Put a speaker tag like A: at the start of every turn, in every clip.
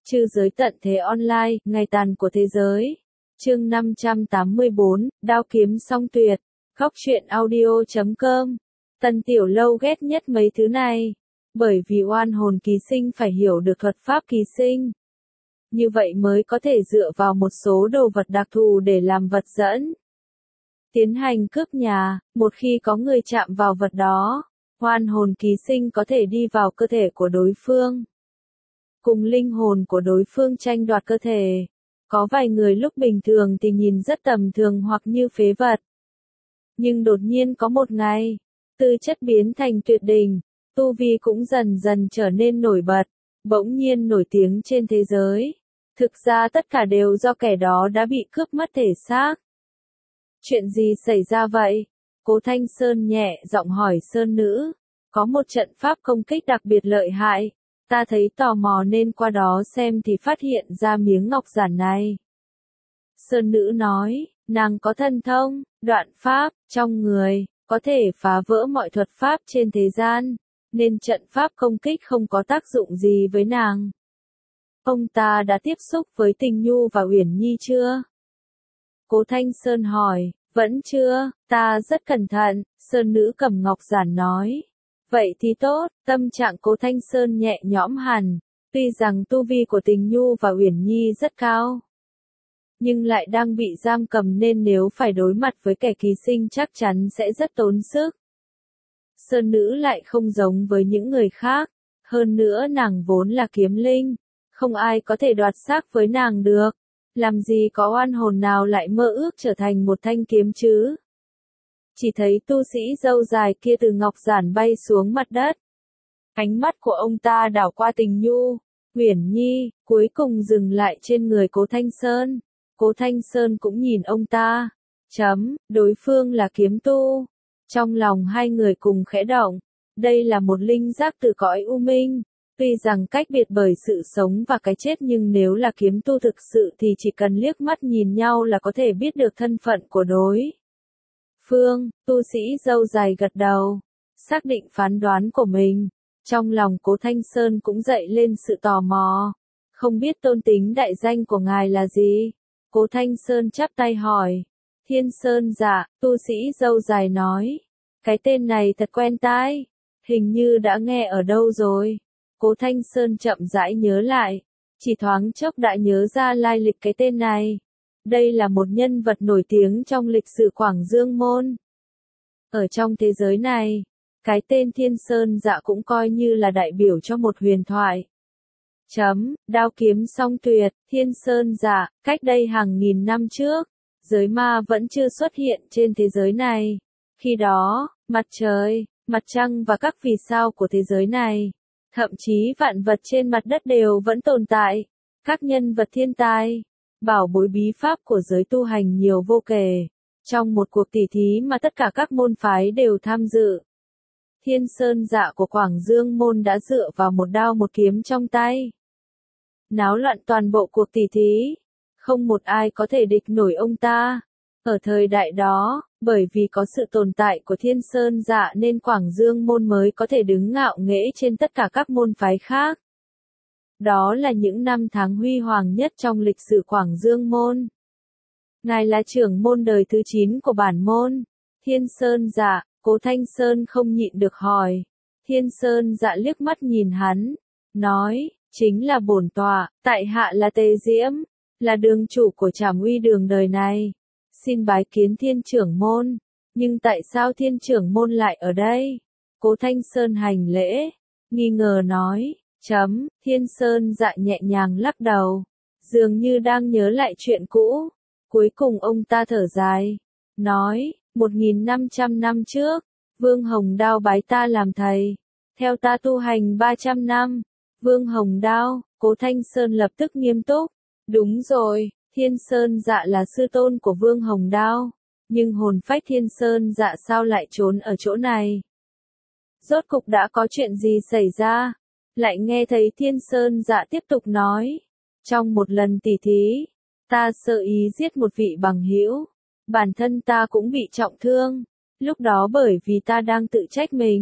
A: Trư giới tận thế online, ngày tàn của thế giới. Chương 584, đao kiếm song tuyệt. Góc truyện audio.com. Tần Tiểu Lâu ghét nhất mấy thứ này. Bởi vì oan hồn ký sinh phải hiểu được thuật pháp ký sinh. Như vậy mới có thể dựa vào một số đồ vật đặc thù để làm vật dẫn. Tiến hành cướp nhà, một khi có người chạm vào vật đó, oan hồn ký sinh có thể đi vào cơ thể của đối phương. Cùng linh hồn của đối phương tranh đoạt cơ thể. Có vài người lúc bình thường thì nhìn rất tầm thường hoặc như phế vật. Nhưng đột nhiên có một ngày, tư chất biến thành tuyệt đỉnh, tu vi cũng dần dần trở nên nổi bật, bỗng nhiên nổi tiếng trên thế giới. Thực ra tất cả đều do kẻ đó đã bị cướp mất thể xác. Chuyện gì xảy ra vậy? Cố Thanh Sơn nhẹ giọng hỏi Sơn Nữ. Có một trận pháp công kích đặc biệt lợi hại. Ta thấy tò mò nên qua đó xem thì phát hiện ra miếng ngọc giản này. Sơn Nữ nói, nàng có thần thông, đoạn pháp, trong người, có thể phá vỡ mọi thuật pháp trên thế gian, nên trận pháp công kích không có tác dụng gì với nàng. Ông ta đã tiếp xúc với Tình Nhu và Uyển Nhi chưa? Cố Thanh Sơn hỏi, vẫn chưa, ta rất cẩn thận, Sơn Nữ cầm ngọc giản nói. Vậy thì tốt, tâm trạng Cố Thanh Sơn nhẹ nhõm hẳn, tuy rằng tu vi của Tình Nhu và Uyển Nhi rất cao, nhưng lại đang bị giam cầm nên nếu phải đối mặt với kẻ ký sinh chắc chắn sẽ rất tốn sức. Sơn Nữ lại không giống với những người khác, hơn nữa nàng vốn là kiếm linh, không ai có thể đoạt xác với nàng được, làm gì có oan hồn nào lại mơ ước trở thành một thanh kiếm chứ. Chỉ thấy tu sĩ râu dài kia từ ngọc giản bay xuống mặt đất. Ánh mắt của ông ta đảo qua Tình Nhu, Uyển Nhi, cuối cùng dừng lại trên người Cố Thanh Sơn. Cố Thanh Sơn cũng nhìn ông ta. Đối phương là kiếm tu. Trong lòng hai người cùng khẽ động. Đây là một linh giác từ cõi u minh. Tuy rằng cách biệt bởi sự sống và cái chết nhưng nếu là kiếm tu thực sự thì chỉ cần liếc mắt nhìn nhau là có thể biết được thân phận của đối phương. Tu sĩ râu dài gật đầu, xác định phán đoán của mình. Trong lòng Cố Thanh Sơn cũng dậy lên sự tò mò. Không biết tôn tính đại danh của ngài là gì? Cố Thanh Sơn chắp tay hỏi. Thiên Sơn Dạ, tu sĩ râu dài nói. Cái tên này thật quen tai, hình như đã nghe ở đâu rồi. Cố Thanh Sơn chậm rãi nhớ lại, chỉ thoáng chốc đã nhớ ra lai lịch cái tên này. Đây là một nhân vật nổi tiếng trong lịch sử Quảng Dương Môn. Ở trong thế giới này, cái tên Thiên Sơn Dạ cũng coi như là đại biểu cho một huyền thoại. Đao kiếm song tuyệt, Thiên Sơn Dạ, cách đây hàng nghìn năm trước, giới ma vẫn chưa xuất hiện trên thế giới này. Khi đó, mặt trời, mặt trăng và các vì sao của thế giới này, thậm chí vạn vật trên mặt đất đều vẫn tồn tại. Các nhân vật thiên tài, bảo bối bí pháp của giới tu hành nhiều vô kể. Trong một cuộc tỉ thí mà tất cả các môn phái đều tham dự, Thiên Sơn Dạ của Quảng Dương Môn đã dựa vào một đao một kiếm trong tay, náo loạn toàn bộ cuộc tỉ thí. Không một ai có thể địch nổi ông ta. Ở thời đại đó, bởi vì có sự tồn tại của Thiên Sơn Dạ nên Quảng Dương Môn mới có thể đứng ngạo nghễ trên tất cả các môn phái khác. Đó là những năm tháng huy hoàng nhất trong lịch sử Quảng Dương Môn. Ngài là trưởng môn đời thứ 9 của bản môn. Thiên Sơn Dạ, Cố Thanh Sơn không nhịn được hỏi. Thiên Sơn Dạ liếc mắt nhìn hắn, nói, chính là bổn tọa, tại hạ là Tề Diễm, là đường chủ của Trảm Uy Đường đời này. Xin bái kiến Thiên trưởng môn. Nhưng tại sao Thiên trưởng môn lại ở đây? Cố Thanh Sơn hành lễ, nghi ngờ nói. Thiên Sơn Dạ nhẹ nhàng lắc đầu, dường như đang nhớ lại chuyện cũ. Cuối cùng ông ta thở dài, nói, 1500 năm trước, Vương Hồng Đao bái ta làm thầy, theo ta tu hành 300 năm. Vương Hồng Đao, Cố Thanh Sơn lập tức nghiêm túc. Đúng rồi, Thiên Sơn Dạ là sư tôn của Vương Hồng Đao, nhưng hồn phách Thiên Sơn Dạ sao lại trốn ở chỗ này? Rốt cục đã có chuyện gì xảy ra? Lại nghe thấy Thiên Sơn Dạ tiếp tục nói. Trong một lần tỉ thí, ta sơ ý giết một vị bằng hữu. Bản thân ta cũng bị trọng thương. Lúc đó bởi vì ta đang tự trách mình,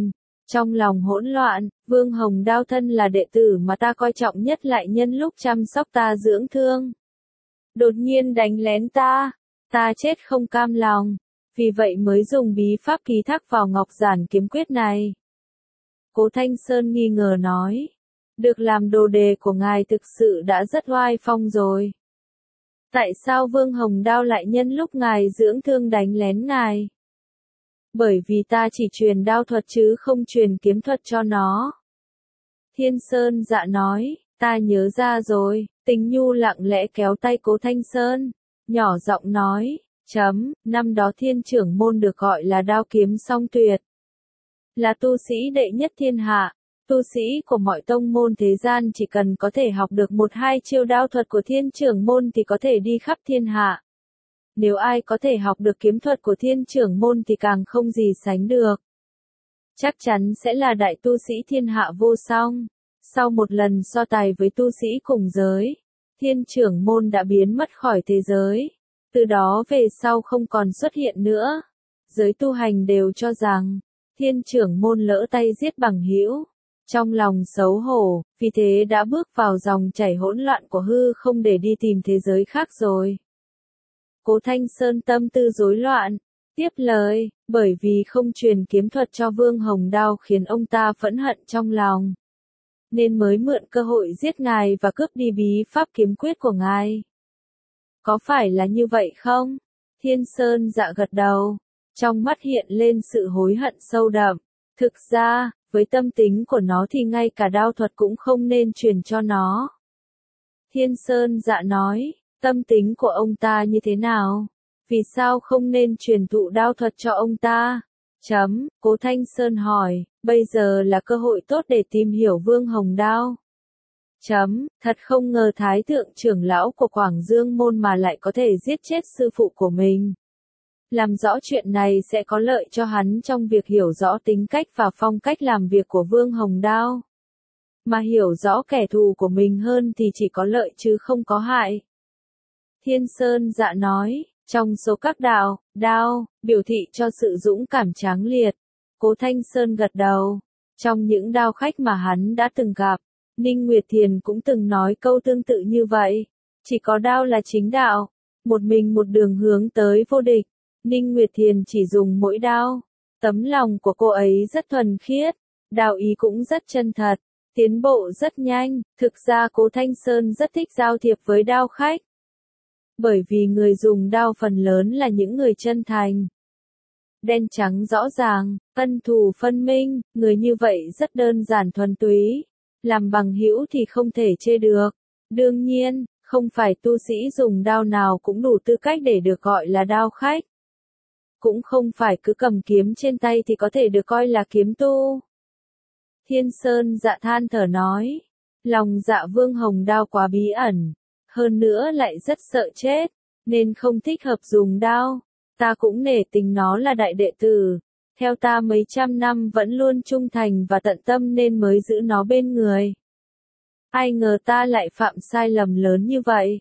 A: Trong lòng hỗn loạn, Vương Hồng Đao thân là đệ tử mà ta coi trọng nhất lại nhân lúc chăm sóc ta dưỡng thương. Đột nhiên đánh lén ta chết không cam lòng, vì vậy mới dùng bí pháp ký thác vào Ngọc Giản kiếm quyết này. Cố Thanh Sơn nghi ngờ nói, được làm đồ đề của ngài thực sự đã rất oai phong rồi. Tại sao Vương Hồng Đao lại nhân lúc ngài dưỡng thương đánh lén ngài? Bởi vì ta chỉ truyền đao thuật chứ không truyền kiếm thuật cho nó. Thiên Sơn Dạ nói, ta nhớ ra rồi. Tình Nhu lặng lẽ kéo tay Cố Thanh Sơn, nhỏ giọng nói, năm đó Thiên trưởng môn được gọi là đao kiếm song tuyệt. Là tu sĩ đệ nhất thiên hạ, tu sĩ của mọi tông môn thế gian chỉ cần có thể học được 1-2 chiêu đao thuật của Thiên trưởng môn thì có thể đi khắp thiên hạ. Nếu ai có thể học được kiếm thuật của Thiên trưởng môn thì càng không gì sánh được. Chắc chắn sẽ là đại tu sĩ thiên hạ vô song. Sau một lần so tài với tu sĩ cùng giới, Thiên trưởng môn đã biến mất khỏi thế giới. Từ đó về sau không còn xuất hiện nữa. Giới tu hành đều cho rằng, Thiên trưởng môn lỡ tay giết bằng hữu. Trong lòng xấu hổ, vì thế đã bước vào dòng chảy hỗn loạn của hư không để đi tìm thế giới khác rồi. Cố Thanh Sơn tâm tư rối loạn, tiếp lời, bởi vì không truyền kiếm thuật cho Vương Hồng Đao khiến ông ta phẫn hận trong lòng. Nên mới mượn cơ hội giết ngài và cướp đi bí pháp kiếm quyết của ngài. Có phải là như vậy không? Thiên Sơn Dạ gật đầu, trong mắt hiện lên sự hối hận sâu đậm. Thực ra, với tâm tính của nó thì ngay cả đao thuật cũng không nên truyền cho nó. Thiên Sơn Dạ nói, tâm tính của ông ta như thế nào? Vì sao không nên truyền thụ đao thuật cho ông ta? Cố Thanh Sơn hỏi, bây giờ là cơ hội tốt để tìm hiểu Vương Hồng Đao. Thật không ngờ Thái thượng trưởng lão của Quảng Dương môn mà lại có thể giết chết sư phụ của mình. Làm rõ chuyện này sẽ có lợi cho hắn trong việc hiểu rõ tính cách và phong cách làm việc của Vương Hồng Đao. Mà hiểu rõ kẻ thù của mình hơn thì chỉ có lợi chứ không có hại. Thiên Sơn Dạ nói, trong số các đao, biểu thị cho sự dũng cảm tráng liệt. Cố Thanh Sơn gật đầu. Trong những đao khách mà hắn đã từng gặp, Ninh Nguyệt Thiền cũng từng nói câu tương tự như vậy. Chỉ có đao là chính đạo, một mình một đường hướng tới vô địch. Ninh Nguyệt Thiền chỉ dùng mỗi đao. Tấm lòng của cô ấy rất thuần khiết, đạo ý cũng rất chân thật, tiến bộ rất nhanh. Thực ra Cố Thanh Sơn rất thích giao thiệp với đao khách. Bởi vì người dùng đao phần lớn là những người chân thành. Đen trắng rõ ràng, ân thù phân minh, người như vậy rất đơn giản thuần túy. Làm bằng hữu thì không thể chê được. Đương nhiên, không phải tu sĩ dùng đao nào cũng đủ tư cách để được gọi là đao khách. Cũng không phải cứ cầm kiếm trên tay thì có thể được coi là kiếm tu. Thiên Sơn Dạ than thở nói, lòng Dạ Vương Hồng Đao quá bí ẩn, hơn nữa lại rất sợ chết, nên không thích hợp dùng đao. Ta cũng nể tình nó là đại đệ tử, theo ta mấy trăm năm vẫn luôn trung thành và tận tâm nên mới giữ nó bên người. Ai ngờ ta lại phạm sai lầm lớn như vậy.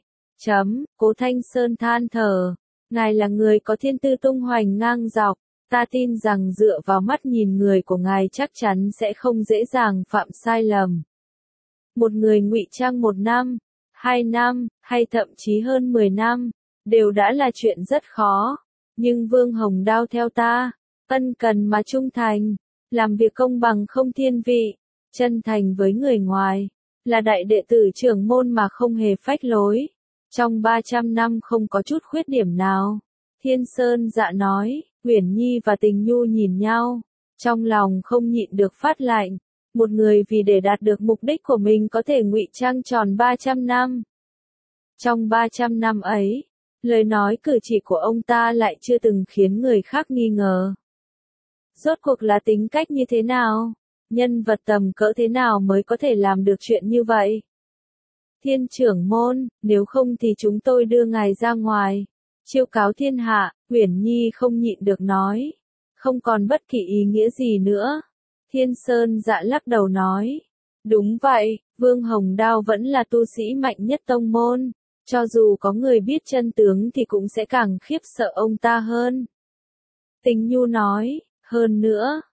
A: Cố Thanh Sơn than thở, ngài là người có thiên tư tung hoành ngang dọc, ta tin rằng dựa vào mắt nhìn người của ngài chắc chắn sẽ không dễ dàng phạm sai lầm. Một người ngụy trang 1 năm, 2 năm, hay thậm chí hơn 10 năm, đều đã là chuyện rất khó. Nhưng Vương Hồng Đao theo ta, ân cần mà trung thành, làm việc công bằng không thiên vị, chân thành với người ngoài, là đại đệ tử trưởng môn mà không hề phách lối. Trong 300 năm không có chút khuyết điểm nào. Thiên Sơn Dạ nói, Uyển Nhi và Tình Nhu nhìn nhau, trong lòng không nhịn được phát lạnh. Một người vì để đạt được mục đích của mình có thể ngụy trang tròn 300 năm. Trong 300 năm ấy, lời nói cử chỉ của ông ta lại chưa từng khiến người khác nghi ngờ. Rốt cuộc là tính cách như thế nào? Nhân vật tầm cỡ thế nào mới có thể làm được chuyện như vậy? Thiên trưởng môn, nếu không thì chúng tôi đưa ngài ra ngoài. Chiêu cáo thiên hạ, Uyển Nhi không nhịn được nói. Không còn bất kỳ ý nghĩa gì nữa. Thiên Sơn Dạ lắc đầu nói. Đúng vậy, Vương Hồng Đao vẫn là tu sĩ mạnh nhất tông môn. Cho dù có người biết chân tướng thì cũng sẽ càng khiếp sợ ông ta hơn. Tình Nhu nói, hơn nữa,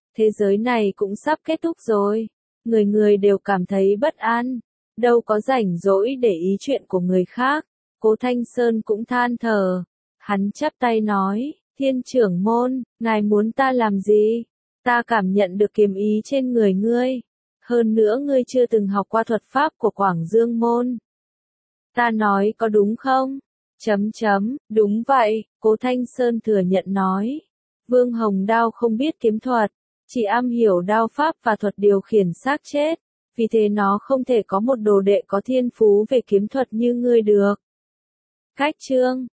A: thế giới này cũng sắp kết thúc rồi. Người người đều cảm thấy bất an, đâu có rảnh rỗi để ý chuyện của người khác. Cố Thanh Sơn cũng than thở. Hắn chắp tay nói, Thiên trưởng môn, ngài muốn ta làm gì? Ta cảm nhận được kiếm ý trên người ngươi. Hơn nữa ngươi chưa từng học qua thuật pháp của Quảng Dương môn. Ta nói có đúng không? Đúng vậy, Cố Thanh Sơn thừa nhận nói. Vương Hồng Đao không biết kiếm thuật, chỉ am hiểu đao pháp và thuật điều khiển xác chết, vì thế nó không thể có một đồ đệ có thiên phú về kiếm thuật như ngươi được. Cách chương